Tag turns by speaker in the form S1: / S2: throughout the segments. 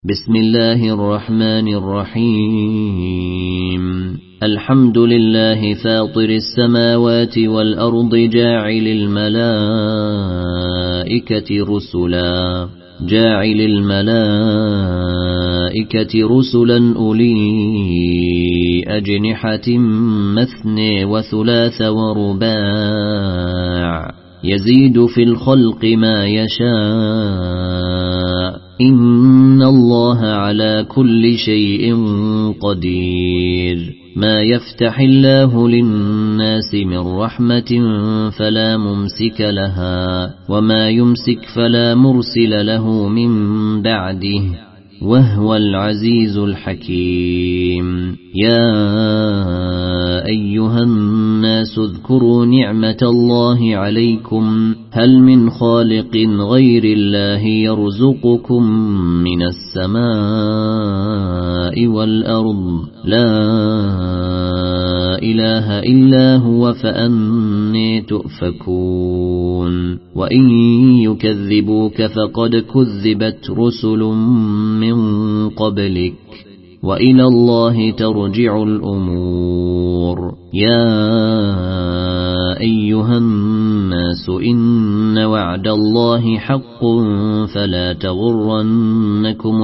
S1: بسم الله الرحمن الرحيم. الحمد لله فاطر السماوات والأرض جاعل الملائكة رسلا أولي أجنحة مثني وثلاث ورباع يزيد في الخلق ما يشاء إن الله على كل شيء قدير. ما يفتح الله للناس من رحمة فلا ممسك لها وما يمسك فلا مرسل له من بعده وهو العزيز الحكيم. يا أيها الناس اذكروا نعمة الله عليكم هل من خالق غير الله يرزقكم من السماء والأرض لا إله إلا هو فأني تؤفكون. وإن يكذبوك فقد كذبت رسل من قبلك وإلى الله ترجع الأمور. يا أيها الناس إن وعد الله حق فلا تغرنكم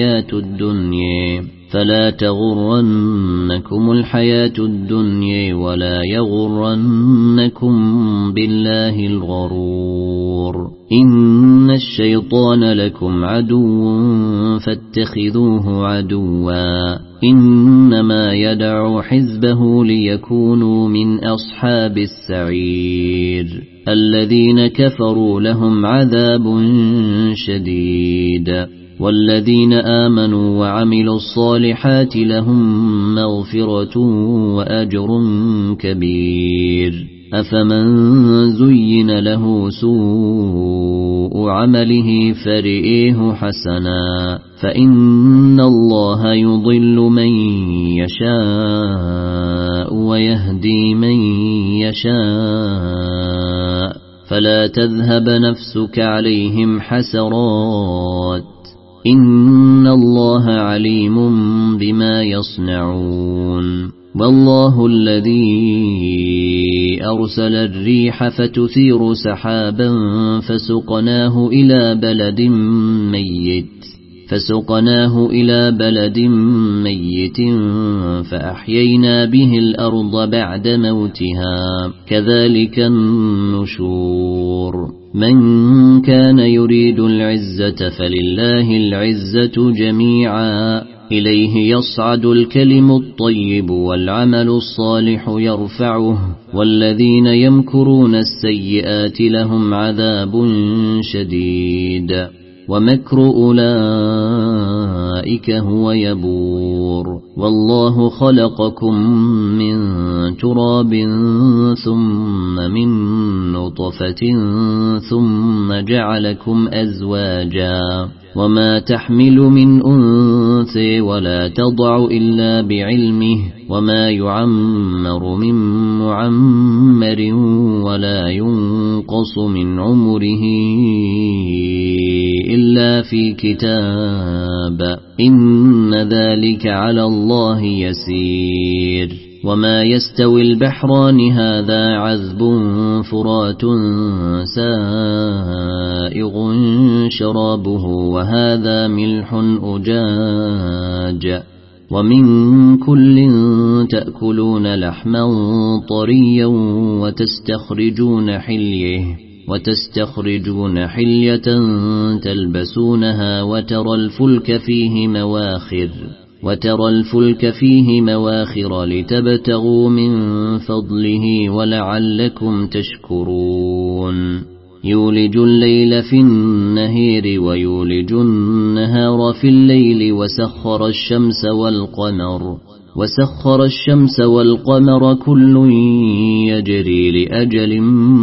S1: الحياة الدنيا ولا يغرنكم بالله الغرور. إن الشيطان لكم عدو فاتخذوه عدوا إنما يدعو حزبه ليكونوا من أصحاب السعير. الذين كفروا لهم عذاب شديد والذين آمنوا وعملوا الصالحات لهم مغفرة وأجر كبير. أفمن زين له سوء عمله فرئيه حسنا فإن الله يضل من يشاء ويهدي من يشاء فلا تذهب نفسك عليهم حسرات إن الله عليم بما يصنعون. والله الذي أرسل الريح فتثير سحابا فسقناه إلى بلد ميت فأحيينا به الأرض بعد موتها كذلك النشور. من كان يريد العزة فلله العزة جميعا إليه يصعد الكلم الطيب والعمل الصالح يرفعه والذين يمكرون السيئات لهم عذاب شديد ومكر أولئك هو يبور. والله خلقكم من تراب ثم من نطفة ثم جعلكم أزواجا وما تحمل من أنثى ولا تضع إلا بعلمه وما يعمر من معمر ولا ينقص من عمره إلا في كتاب إن ذلك على الله يسير. وما يستوي البحران هذا عذب فرات سائغ شرابه وهذا ملح أجاج ومن كل تأكلون لحما طريا وتستخرجون حلية تلبسونها وترى الفلك فيه مواخر لتبتغوا من فضله ولعلكم تشكرون. يولج الليل في النهار ويولج النهار في الليل وسخر الشمس والقمر كل يجري لأجل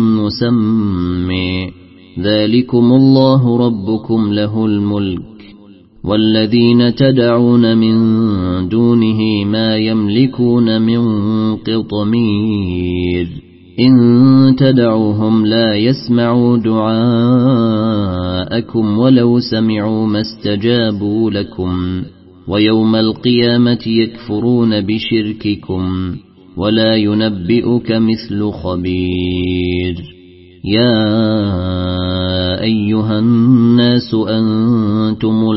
S1: مسمى ذلكم الله ربكم له الملك والذين تدعون من دونه ما يملكون من قطمير إن تدعوهم لا يسمعوا دعاءكم ولو سمعوا ما استجابوا لكم ويوم القيامة يكفرون بشرككم ولا ينبئك مثل خبير يا أيها الناس أنتم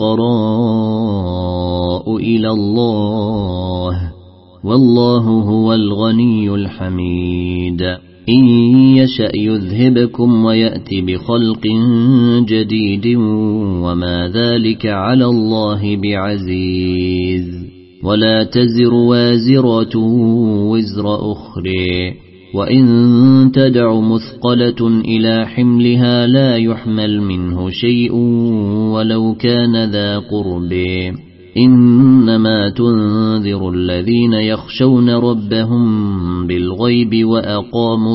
S1: الفقراء إلى الله والله هو الغني الحميد إن يشأ يذهبكم ويأتي بخلق جديد وما ذلك على الله بعزيز ولا تزر وازرة وزر أخرى وإن تدع مثقلة إلى حملها لا يحمل منه شيء ولو كان ذا قرب إنما تنذر الذين يخشون ربهم بالغيب وأقاموا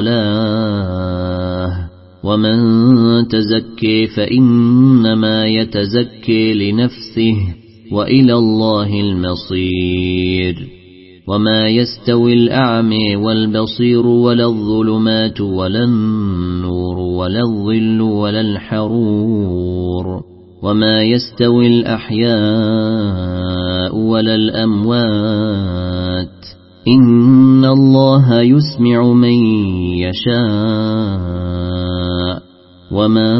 S1: الصلاة ومن تزكي فإنما يتزكي لنفسه وإلى الله المصير وما يستوي الأعمى والبصير ولا الظلمات ولا النور ولا الظل ولا الحرور وما يستوي الأحياء ولا الأموات إن الله يسمع من يشاء وما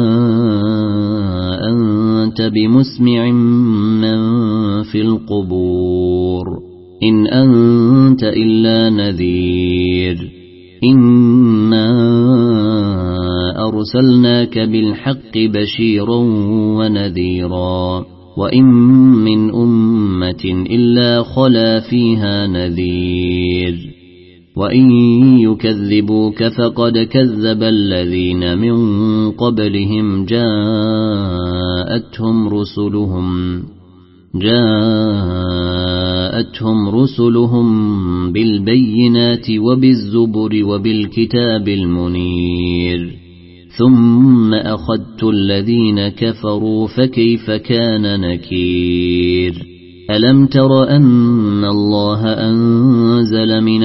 S1: أنت بمسمع من في القبور إن أنت إلا نذير إنا أرسلناك بالحق بشيرا ونذيرا وإن من أمة إلا خلا فيها نذير وإن يكذبوك فقد كذب الذين من قبلهم جاءتهم رسلهم بالبينات وبالزبر وبالكتاب المنير ثم أخذت الذين كفروا فكيف كان نكير ألم تر أن الله أنزل من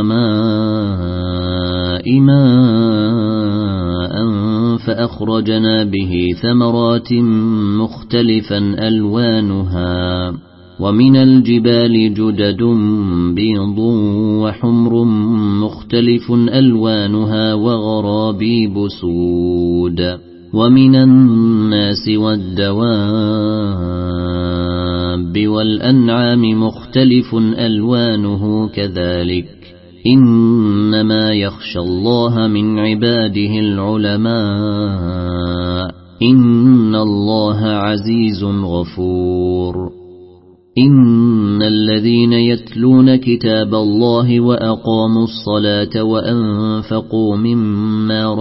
S1: السماء ماء فأخرجنا به ثمرات مختلفا ألوانها ومن الجبال جدد بيض وحمر مختلف ألوانها وغرابيب سود ومن الناس والدواب والأنعام مختلف ألوانه كذلك إنما يخشى الله من عباده العلماء إن الله عزيز غفور إن الذين يتلون كتاب الله وأقاموا الصلاة وأنفقوا مما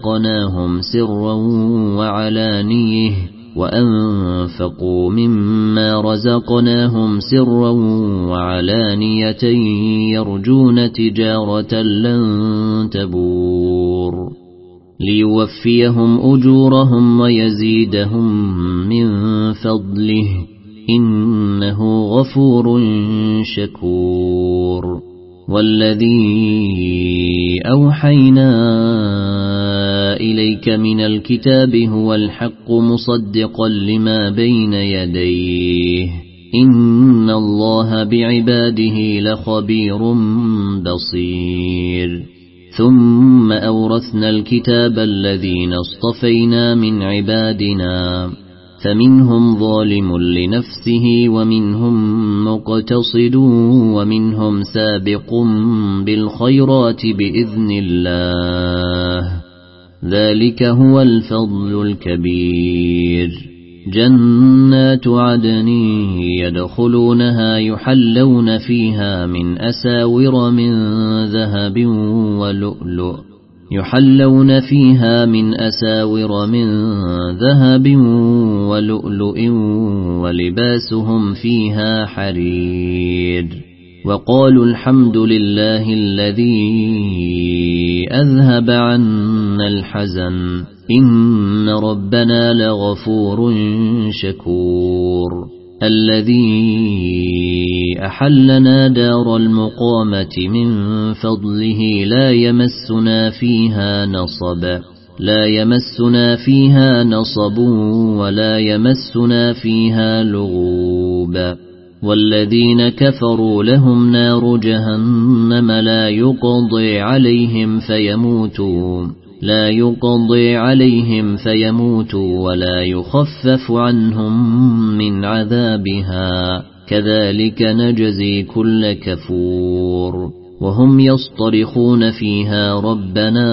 S1: رزقناهم سرا وعلانية يرجون تجارة لن تبور ليوفيهم أجورهم ويزيدهم من فضله إنه غفور شكور والذي أوحينا إليك من الكتاب هو الحق مصدقا لما بين يديه إن الله بعباده لخبير بصير ثم أورثنا الكتاب الذين اصطفينا من عبادنا فمنهم ظالم لنفسه ومنهم مقتصد ومنهم سابق بالخيرات بإذن الله ذلك هو الفضل الكبير جنات عدن يدخلونها يحلون فيها من أساور من ذهب ولؤلؤ ولباسهم فيها حرير وقالوا الحمد لله الذي أذهب عنا الحزن إن ربنا لغفور شكور الذي أحلنا دار المقامة من فضله لا يمسنا فيها نصب ولا يمسنا فيها لغوب والذين كفروا لهم نار جهنم لا يقضي عليهم فيموتوا ولا يخفف عنهم من عذابها كذلك نجزي كل كفور وهم يصطرخون فيها ربنا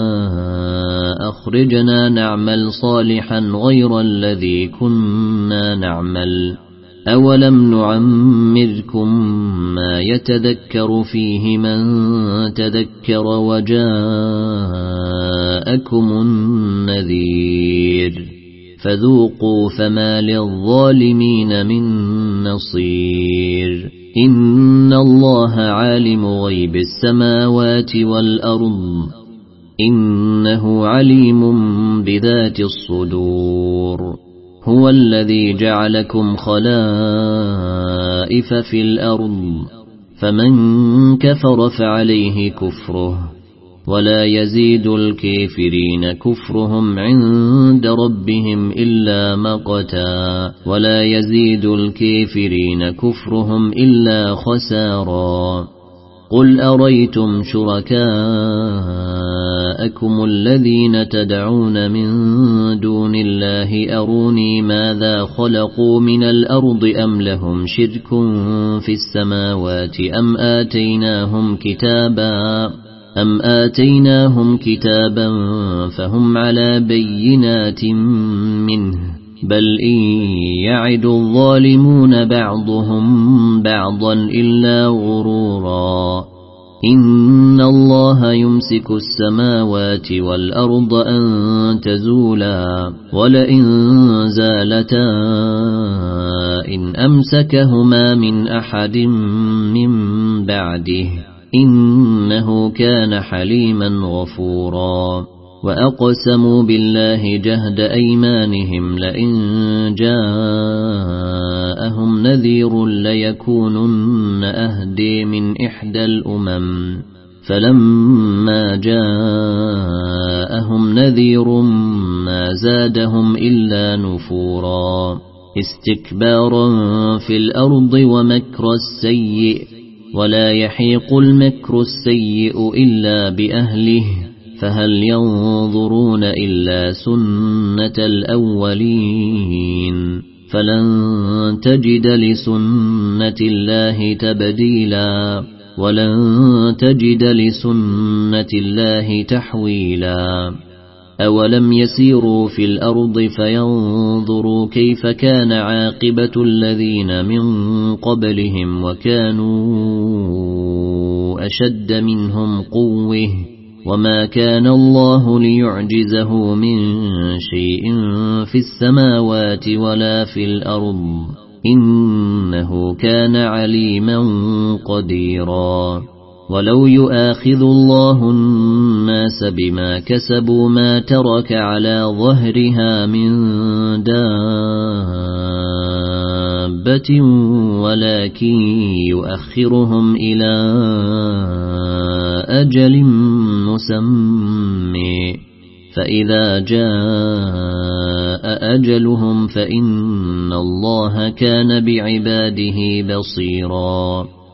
S1: أخرجنا نعمل صالحا غير الذي كنا نعمل أولم نعمركم ما يتذكر فيه من تذكر وجاءكم النذير فذوقوا فما للظالمين من نصير إن الله عالم غيب السماوات والأرض إنه عليم بذات الصدور هو الذي جعلكم خلائف في الأرض فمن كفر فعليه كفره ولا يزيد الكافرين كفرهم عند ربهم إلا مقتا ولا يزيد الكافرين كفرهم إلا خسارا قل أريتم شركاءكم الذين تدعون من دون الله أروني ماذا خلقوا من الأرض أم لهم شرك في السماوات أم آتيناهم كتابا فهم على بينات منه بل إن يعد الظالمون بعضهم بعضا إلا غرورا إن الله يمسك السماوات والأرض أن تزولا ولئن زالتا إن أمسكهما من أحد من بعده إنه كان حليما غفورا وأقسموا بالله جهد أيمانهم لئن جاءهم نذير ليكونن أهدي من إحدى الأمم فلما جاءهم نذير ما زادهم إلا نفورا استكبارا في الأرض ومكر السيء ولا يحيق المكر السيء إلا بأهله فهل ينظرون إلا سنة الأولين فلن تجد لسنة الله تبديلا ولن تجد لسنة الله تحويلا أولم يسيروا في الأرض فينظروا كيف كان عاقبة الذين من قبلهم وكانوا أشد منهم قوة وما كان الله ليعجزه من شيء في السماوات ولا في الأرض إنه كان عليما قديرا ولو يؤاخذ الله الناس بما كسبوا ما ترك على ظهرها من دابة ولكن يؤخرهم إلى أجل مسمى فإذا جاء أجلهم فإن الله كان بعباده بصيرا